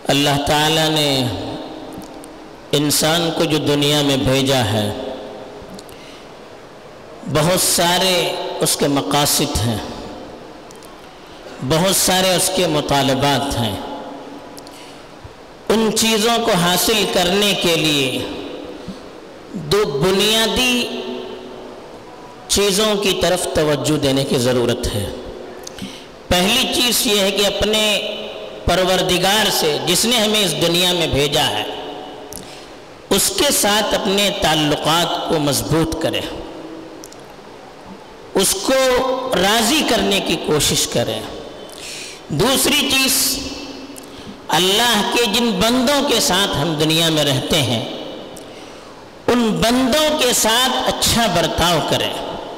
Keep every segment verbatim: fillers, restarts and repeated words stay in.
اللہ تعالیٰ نے انسان کو جو دنیا میں بھیجا ہے بہت سارے اس کے مقاصد ہیں، بہت سارے اس کے مطالبات ہیں۔ ان چیزوں کو حاصل کرنے کے لیے دو بنیادی چیزوں کی طرف توجہ دینے کی ضرورت ہے۔ پہلی چیز یہ ہے کہ اپنے پروردگار سے جس نے ہمیں اس دنیا میں بھیجا ہے اس کے ساتھ اپنے تعلقات کو مضبوط کرے، اس کو راضی کرنے کی کوشش کرے۔ دوسری چیز، اللہ کے جن بندوں کے ساتھ ہم دنیا میں رہتے ہیں ان بندوں کے ساتھ اچھا برتاؤ کرے۔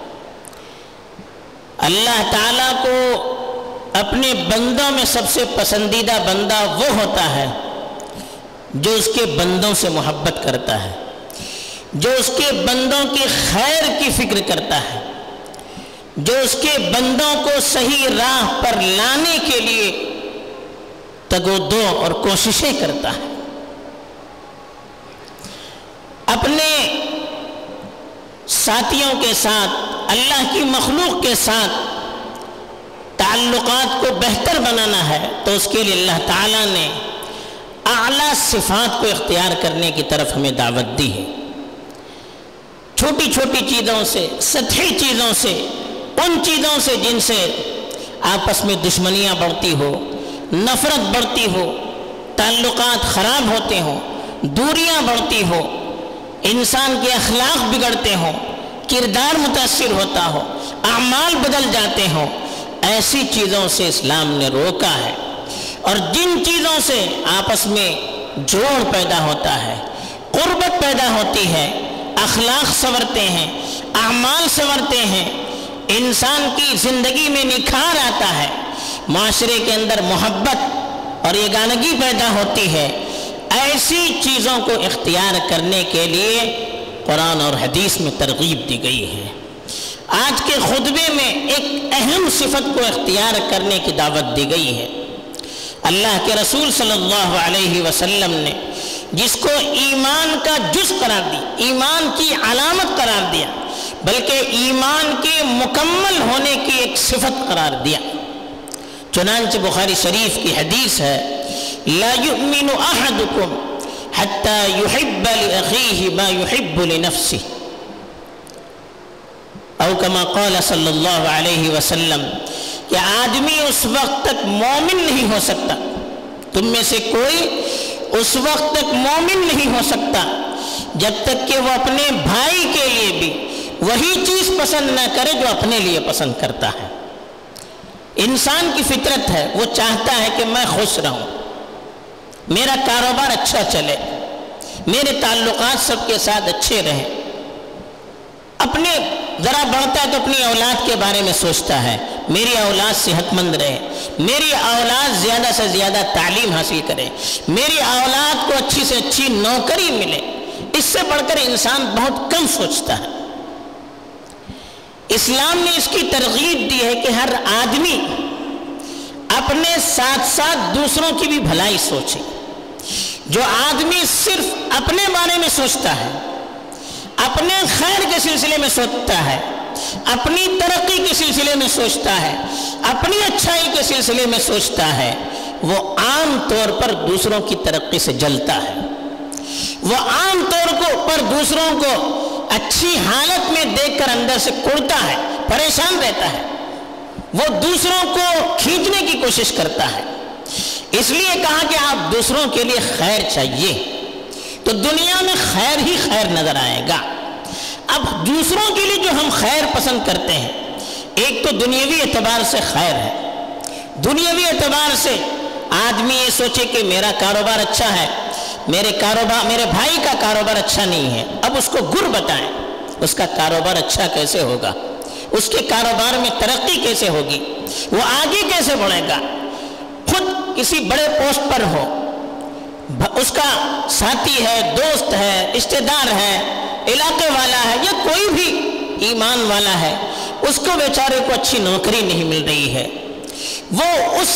اللہ تعالیٰ کو اپنے بندوں میں سب سے پسندیدہ بندہ وہ ہوتا ہے جو اس کے بندوں سے محبت کرتا ہے، جو اس کے بندوں کی خیر کی فکر کرتا ہے، جو اس کے بندوں کو صحیح راہ پر لانے کے لیے تگ و دو اور کوششیں کرتا ہے۔ اپنے ساتھیوں کے ساتھ، اللہ کی مخلوق کے ساتھ تعلقات کو بہتر بنانا ہے تو اس کے لیے اللہ تعالیٰ نے اعلیٰ صفات کو اختیار کرنے کی طرف ہمیں دعوت دی ہے۔ چھوٹی چھوٹی چیزوں سے، سطحی چیزوں سے، ان چیزوں سے جن سے آپس میں دشمنیاں بڑھتی ہو، نفرت بڑھتی ہو، تعلقات خراب ہوتے ہوں، دوریاں بڑھتی ہو، انسان کے اخلاق بگڑتے ہوں، کردار متاثر ہوتا ہو، اعمال بدل جاتے ہوں، ایسی چیزوں سے اسلام نے روکا ہے۔ اور جن چیزوں سے آپس میں جوڑ پیدا ہوتا ہے، قربت پیدا ہوتی ہے، اخلاق سنورتے ہیں، اعمال سنورتے ہیں، انسان کی زندگی میں نکھار آتا ہے، معاشرے کے اندر محبت اور یگانگی پیدا ہوتی ہے، ایسی چیزوں کو اختیار کرنے کے لیے قرآن اور حدیث میں ترغیب دی گئی ہے۔ آج کے خطبے میں ایک اہم صفت کو اختیار کرنے کی دعوت دی گئی ہے۔ اللہ کے رسول صلی اللہ علیہ وسلم نے جس کو ایمان کا جز قرار دی، ایمان کی علامت قرار دیا، بلکہ ایمان کے مکمل ہونے کی ایک صفت قرار دیا۔ چنانچہ بخاری شریف کی حدیث ہے، لا یؤمن احدکم حتی یحب لأخیہ ما یحب لنفسہ، او کما قال صلی اللہ علیہ وسلم، کہ آدمی اس وقت تک مومن نہیں ہو سکتا، تم میں سے کوئی اس وقت تک مومن نہیں ہو سکتا جب تک کہ وہ اپنے بھائی کے لیے بھی وہی چیز پسند نہ کرے جو اپنے لیے پسند کرتا ہے۔ انسان کی فطرت ہے، وہ چاہتا ہے کہ میں خوش رہوں، میرا کاروبار اچھا چلے، میرے تعلقات سب کے ساتھ اچھے رہیں۔ اپنے ذرا بڑھتا ہے تو اپنی اولاد کے بارے میں سوچتا ہے، میری اولاد صحت مند رہے، میری اولاد زیادہ سے زیادہ تعلیم حاصل کرے، میری اولاد کو اچھی سے اچھی نوکری ملے۔ اس سے بڑھ کر انسان بہت کم سوچتا ہے۔ اسلام نے اس کی ترغیب دی ہے کہ ہر آدمی اپنے ساتھ ساتھ دوسروں کی بھی بھلائی سوچے۔ جو آدمی صرف اپنے بارے میں سوچتا ہے، اپنے خیر کے سلسلے میں سوچتا ہے، اپنی ترقی کے سلسلے میں سوچتا ہے، اپنی اچھائی کے سلسلے میں سوچتا ہے، وہ عام طور پر دوسروں کی ترقی سے جلتا ہے، وہ عام طور کو پر دوسروں کو اچھی حالت میں دیکھ کر اندر سے کڑتا ہے، پریشان رہتا ہے، وہ دوسروں کو کھینچنے کی کوشش کرتا ہے۔ اس لیے کہا کہ آپ دوسروں کے لیے خیر چاہیے تو دنیا میں خیر ہی خیر نظر آئے گا۔ اب دوسروں کے لیے جو ہم خیر پسند کرتے ہیں، ایک تو دنیاوی اعتبار سے خیر ہے۔ دنیاوی اعتبار سے آدمی یہ سوچے کہ میرا کاروبار اچھا ہے، میرے کاروبار میرے بھائی کا کاروبار اچھا نہیں ہے، اب اس کو گر بتائیں اس کا کاروبار اچھا کیسے ہوگا، اس کے کاروبار میں ترقی کیسے ہوگی، وہ آگے کیسے بڑھے گا۔ خود کسی بڑے پوسٹ پر ہو، اس کا ساتھی ہے، دوست ہے، رشتہ دار ہے، علاقے والا ہے، یا کوئی بھی ایمان والا ہے، اس کو بیچارے کو اچھی نوکری نہیں مل رہی ہے، وہ اس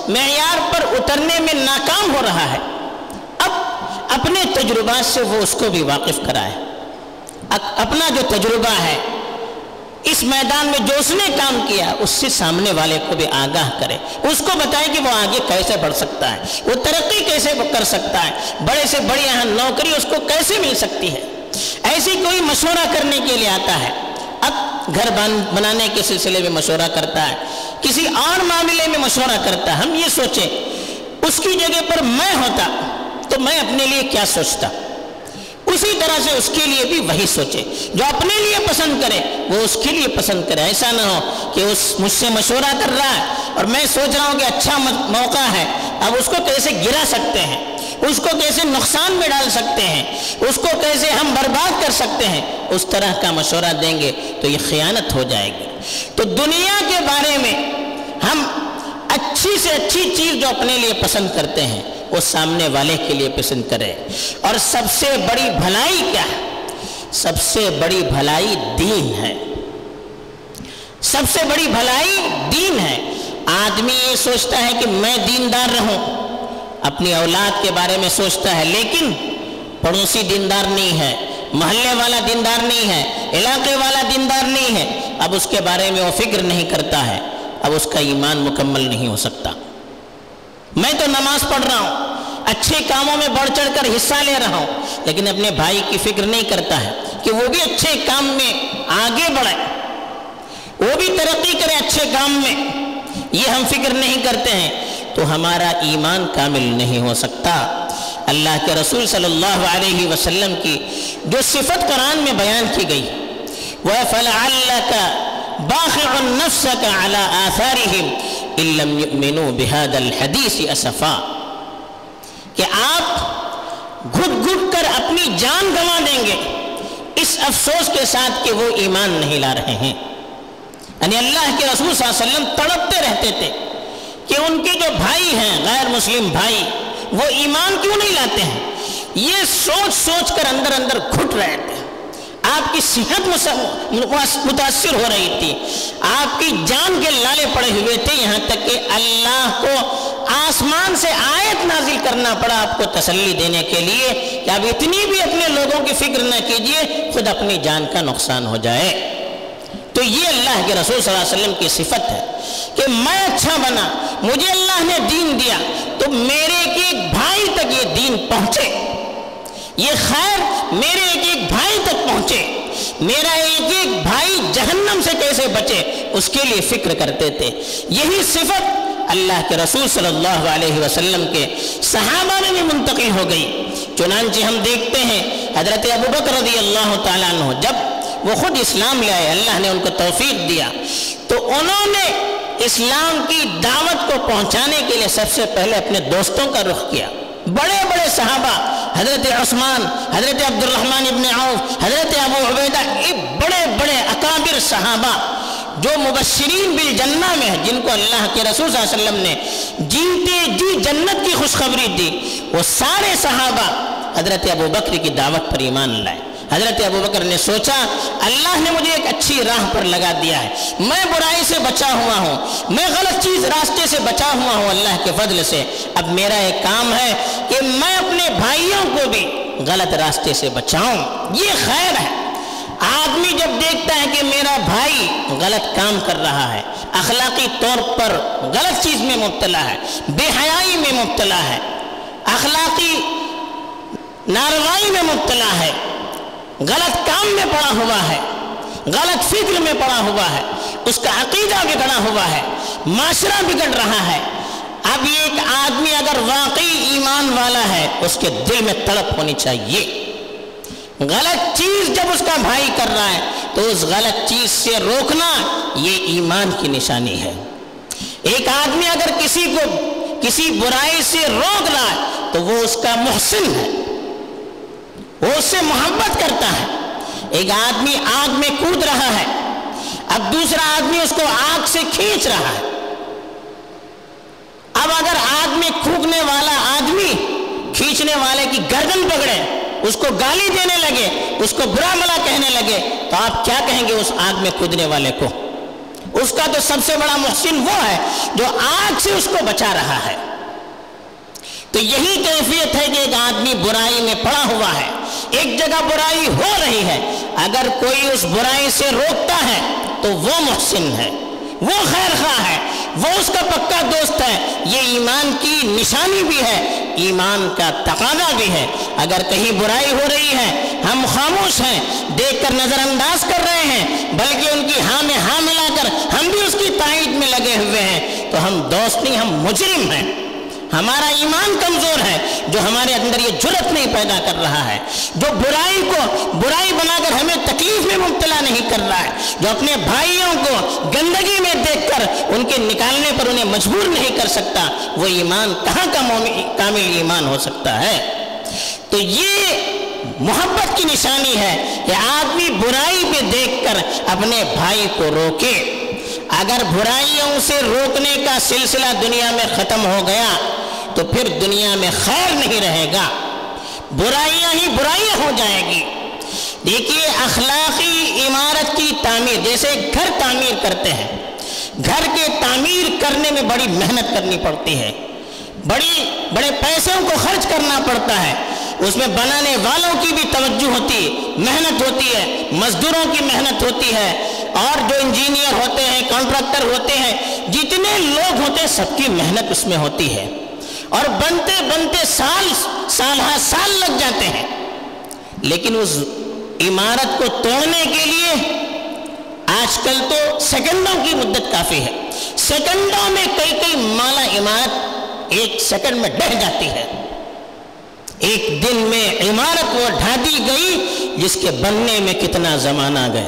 معیار پر اترنے میں ناکام ہو رہا ہے، اب اپنے تجربات سے وہ اس کو بھی واقف کرائے، اپنا جو تجربہ ہے اس میدان میں جو اس نے کام کیا اس سے سامنے والے کو بھی آگاہ کرے، اس کو بتائے کہ وہ آگے کیسے بڑھ سکتا ہے، وہ ترقی کیسے کر سکتا ہے، بڑے سے بڑی یہاں نوکری اس کو کیسے مل سکتی ہے۔ ایسی کوئی مشورہ کرنے کے لیے آتا ہے، اب گھر بنانے کے سلسلے میں مشورہ کرتا ہے، کسی اور معاملے میں مشورہ کرتا ہے، ہم یہ سوچیں اس کی جگہ پر میں ہوتا تو میں اپنے لیے کیا سوچتا، اسی طرح سے اس کے لیے بھی وہی سوچے، جو اپنے لیے پسند کرے وہ اس کے لیے پسند کرے۔ ایسا نہ ہو کہ اس مجھ سے مشورہ کر رہا ہے اور میں سوچ رہا ہوں کہ اچھا موقع ہے، اب اس کو کیسے گرا سکتے ہیں، اس کو کیسے نقصان میں ڈال سکتے ہیں، اس کو کیسے ہم برباد کر سکتے ہیں، اس طرح کا مشورہ دیں گے تو یہ خیانت ہو جائے گی۔ تو دنیا کے بارے میں ہم اچھی سے اچھی چیز جو اپنے لیے پسند کرتے ہیں وہ سامنے والے کے لیے پسند کرے۔ اور سب سے بڑی بھلائی کیا ہے؟ سب سے بڑی بھلائی دین ہے، سب سے بڑی بھلائی دین ہے۔ آدمی یہ سوچتا ہے کہ میں دیندار رہوں، اپنی اولاد کے بارے میں سوچتا ہے، لیکن پڑوسی دیندار نہیں ہے، محلے والا دیندار نہیں ہے، علاقے والا دیندار نہیں ہے، اب اس کے بارے میں وہ فکر نہیں کرتا ہے، اب اس کا ایمان مکمل نہیں ہو سکتا۔ میں تو نماز پڑھ رہا ہوں، اچھے کاموں میں بڑھ چڑھ کر حصہ لے رہا ہوں، لیکن اپنے بھائی کی فکر نہیں کرتا ہے کہ وہ بھی اچھے کام میں آگے بڑھے، وہ بھی ترقی کرے اچھے کام میں، یہ ہم فکر نہیں کرتے ہیں تو ہمارا ایمان کامل نہیں ہو سکتا۔ اللہ کے رسول صلی اللہ علیہ وسلم کی جو صفت قرآن میں بیان کی گئی وہ فَلَعَلَّكَ بَاخِعٌ نَفْسَكَ عَلَىٰ آثَارِهِمْ إِن لَّمْ يُؤْمِنُوا بِهَذَا الْحَدِيثِ أَسَفًا، کہ آپ گھٹ گھٹ کر اپنی جان گنوا دیں گے اس افسوس کے ساتھ کہ وہ ایمان نہیں لا رہے ہیں۔ یعنی اللہ کے رسول صلی اللہ علیہ وسلم تڑپتے رہتے تھے کہ ان کے جو بھائی ہیں غیر مسلم بھائی وہ ایمان کیوں نہیں لاتے ہیں، یہ سوچ سوچ کر اندر اندر گھٹ رہے تھے۔ آپ کی صحت متاثر ہو رہی تھی، آپ کی جان کے لالے پڑے ہوئے تھے، یہاں تک کہ اللہ کو آسمان سے آیت نازل کرنا پڑا آپ کو تسلی دینے کے لیے کہ اب اتنی بھی اپنے لوگوں کی فکر نہ کیجئے، خود اپنی جان کا نقصان ہو جائے۔ تو یہ اللہ کے رسول صلی اللہ علیہ وسلم کی صفت ہے کہ میں اچھا بنا، مجھے اللہ نے دین دیا تو میرے ایک ایک بھائی تک یہ دین پہنچے، یہ خیر میرے ایک ایک بھائی تک پہنچے، میرا ایک ایک بھائی جہنم سے کیسے بچے اس کے لیے فکر کرتے تھے۔ یہی صفت اللہ کے رسول صلی اللہ علیہ وسلم کے صحابہ میں بھی منتقل ہو گئی۔ چنانچہ ہم دیکھتے ہیں حضرت ابوبکر رضی اللہ تعالیٰ عنہ جب وہ خود اسلام لے آئے، اللہ نے ان کو توفیق دیا تو انہوں نے اسلام کی دعوت کو پہنچانے کے لیے سب سے پہلے اپنے دوستوں کا رخ کیا۔ بڑے بڑے صحابہ حضرت عثمان، حضرت عبد الرحمن ابن عوف، حضرت ابو عبیدہ، یہ بڑے بڑے اکابر صحابہ جو مبشرین بالجنہ میں ہیں، جن کو اللہ کے رسول صلی اللہ علیہ وسلم نے جیتے جی جنت کی خوشخبری دی، وہ سارے صحابہ حضرت ابوبکر کی دعوت پر ایمان لائے۔ حضرت ابوبکر نے سوچا اللہ نے مجھے ایک اچھی راہ پر لگا دیا ہے، میں برائی سے بچا ہوا ہوں، میں غلط چیز راستے سے بچا ہوا ہوں اللہ کے فضل سے، اب میرا ایک کام ہے کہ میں اپنے بھائیوں کو بھی غلط راستے سے بچاؤں۔ یہ خیر ہے۔ آدمی جب دیکھتا ہے کہ میرا بھائی غلط کام کر رہا ہے، اخلاقی طور پر غلط چیز میں مبتلا ہے، بے حیائی میں مبتلا ہے، اخلاقی ناروائی میں مبتلا ہے، غلط کام میں پڑا ہوا ہے، غلط فکر میں پڑا ہوا ہے، اس کا عقیدہ بگڑا ہوا ہے، معاشرہ بگڑ رہا ہے، اب یہ ایک آدمی اگر واقعی ایمان والا ہے اس کے دل میں تڑپ ہونی چاہیے۔ غلط چیز جب اس کا بھائی کر رہا ہے تو اس غلط چیز سے روکنا یہ ایمان کی نشانی ہے۔ ایک آدمی اگر کسی کو کسی برائی سے روک رہا ہے تو وہ اس کا محسن ہے، وہ اس سے محبت کرتا ہے۔ ایک آدمی آگ میں کود رہا ہے، اب دوسرا آدمی اس کو آگ سے کھینچ رہا ہے، اب اگر آگ میں کھودنے والا آدمی کھینچنے والے کی گردن پکڑے، اس کو گالی دینے لگے، اس کو برا بھلا کہنے لگے تو آپ کیا کہیں گے اس آگ میں کودنے والے کو؟ اس کا تو سب سے بڑا محسن وہ ہے جو آگ سے اس کو بچا رہا ہے۔ تو یہی کیفیت ہے کہ ایک آدمی برائی میں پڑا ہوا ہے، ایک جگہ برائی ہو رہی ہے، اگر کوئی اس برائی سے روکتا ہے تو وہ محسن ہے، وہ خیر خواہ ہے، وہ اس کا پکا دوست ہے۔ یہ ایمان کی نشانی بھی ہے، ایمان کا تقاضا بھی ہے۔ اگر کہیں برائی ہو رہی ہے، ہم خاموش ہیں، دیکھ کر نظر انداز کر رہے ہیں، بلکہ ان کی ہاں میں ہاں ملا کر ہم بھی اس کی تائید میں لگے ہوئے ہیں، تو ہم دوست نہیں، ہم مجرم ہیں۔ ہمارا ایمان کمزور ہے جو ہمارے اندر یہ جرأت نہیں پیدا کر رہا ہے، جو برائی کو برائی بنا کر ہمیں تکلیف میں مبتلا نہیں کر رہا ہے، جو اپنے بھائیوں کو گندگی میں دیکھ کر ان کے نکالنے پر انہیں مجبور نہیں کر سکتا، وہ ایمان کہاں کا کامل ایمان ہو سکتا ہے؟ تو یہ محبت کی نشانی ہے کہ آدمی برائی پہ دیکھ کر اپنے بھائی کو روکے۔ اگر برائیوں سے روکنے کا سلسلہ دنیا میں ختم ہو گیا تو پھر دنیا میں خیر نہیں رہے گا، برائیاں ہی برائیاں ہو جائیں گی۔ دیکھیے اخلاقی عمارت کی تعمیر، جیسے گھر تعمیر کرتے ہیں، گھر کے تعمیر کرنے میں بڑی محنت کرنی پڑتی ہے، بڑی بڑے پیسوں کو خرچ کرنا پڑتا ہے، اس میں بنانے والوں کی بھی توجہ ہوتی ہے، محنت ہوتی ہے، مزدوروں کی محنت ہوتی ہے، اور جو انجینئر ہوتے ہیں، کانٹریکٹر ہوتے ہیں، جتنے لوگ ہوتے ہیں سب کی محنت اس میں ہوتی ہے، اور بنتے بنتے سال سال ہاں سال لگ جاتے ہیں، لیکن اس عمارت کو توڑنے کے لیے آج کل تو سیکنڈوں کی مدت کافی ہے، سیکنڈوں میں کئی کئی مالا عمارت ایک سیکنڈ میں ڈھہ جاتی ہے۔ ایک دن میں عمارت وہ ڈھا دی گئی جس کے بننے میں کتنا زمانہ گیا۔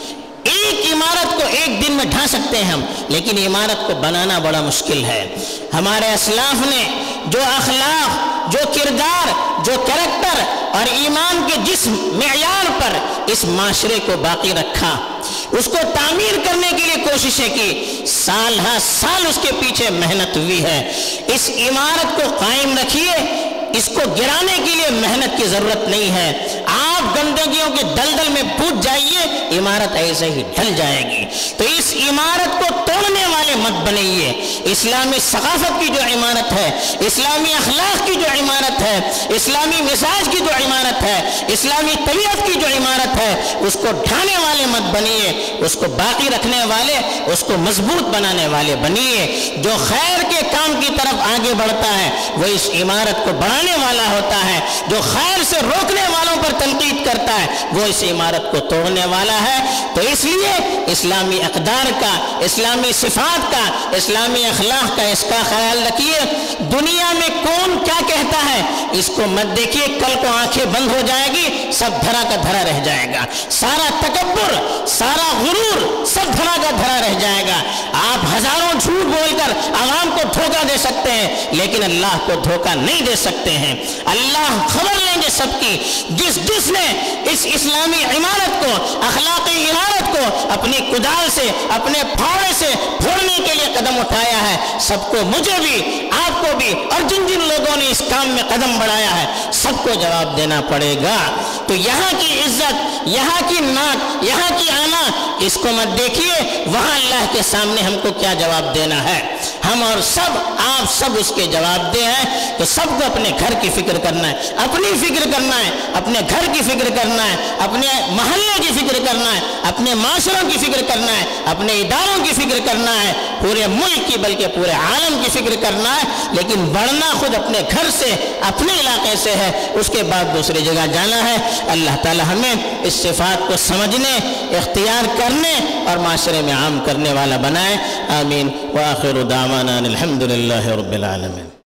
ایک عمارت کو ایک دن میں ڈھا سکتے ہیں ہم، لیکن عمارت کو بنانا بڑا مشکل ہے۔ ہمارے اسلاف نے جو اخلاق، جو کردار، جو کریکٹر اور ایمان کے جس معیار پر اس معاشرے کو باقی رکھا، اس کو تعمیر کرنے کے لیے کوششیں کی، سال ہاں سال اس کے پیچھے محنت ہوئی ہے۔ اس عمارت کو قائم رکھیے، اس کو گرانے کے لیے محنت کی ضرورت نہیں ہے۔ آپ گندگیوں کے دلدل میں پوچھ جائیے، عمارت ایسے ہی ڈھل جائے گی۔ تو اس عمارت کو توڑنے والے مت بنائیے۔ اسلامی ثقافت کی جو عمارت ہے، اسلامی اخلاق کی جو عمارت ہے، اسلامی مزاج کی جو عمارت ہے، اسلامی طبیعت کی جو عمارت ہے، اس کو ڈھانے والے مت بنیے، اس کو باقی رکھنے والے، اس کو مضبوط بنانے والے بنیے۔ جو خیر کے کام کی طرف آگے بڑھتا ہے وہ اس عمارت کو بڑھانے والا ہوتا ہے، جو خیر سے روکنے والوں پر تنقید کرتا ہے وہ اس عمارت کو توڑنے والا ہے۔ تو اس لیے اسلامی اقدار کا، اسلامی صفات کا، اسلامی اخلاق کا اس کا خیال رکھیے۔ دنیا میں کون کیا کہتا ہے اس کو مت دیکھیے، کل کو آنکھیں بند ہو جائے گی، سب دھرا کا دھرا رہ جائے گا، سارا تکبر، سارا غرور سب دھرا کا دھرا رہ جائے گا۔ آپ ہزاروں جھوٹ بول کر عوام کو دھوکہ دے سکتے ہیں لیکن اللہ کو دھوکہ نہیں دے سکتے ہیں۔ اللہ خبر لیں گے سب کی۔ جس جس نے اس اسلامی عمارت کو، اخلاقی عمارت کو اپنی کدال سے، اپنے پھاوڑے سے پھوڑنے کے لیے قدم اٹھایا ہے، سب کو، مجھے بھی، آپ کو بھی، اور جن جن لوگوں نے اس کام میں قدم بڑھایا ہے سب کو جواب دینا پڑے گا۔ تو یہاں کی عزت، یہاں کی ناک، یہاں کی آنا، اس کو مت دیکھیے، وہاں اللہ کے سامنے ہم کو کیا جواب دینا ہے۔ ہم اور سب، آپ سب اس کے جواب دے ہیں۔ تو سب کو اپنے گھر کی فکر کرنا ہے، اپنی فکر کرنا ہے، اپنے گھر کی فکر کرنا ہے، اپنے محلے کی فکر کرنا ہے، اپنے معاشروں کی فکر کرنا ہے، اپنے اداروں کی فکر کرنا ہے، پورے ملک کی بلکہ پورے عالم کی فکر کرنا ہے۔ لیکن بڑھنا خود اپنے گھر سے، اپنے علاقے سے ہے، اس کے بعد دوسری جگہ جانا ہے۔ اللہ تعالی ہمیں اس صفات کو سمجھنے، اختیار کرنے اور معاشرے میں عام کرنے والا بنائے۔ آمین۔ وآخر دعوانا الحمد للہ رب العالمین۔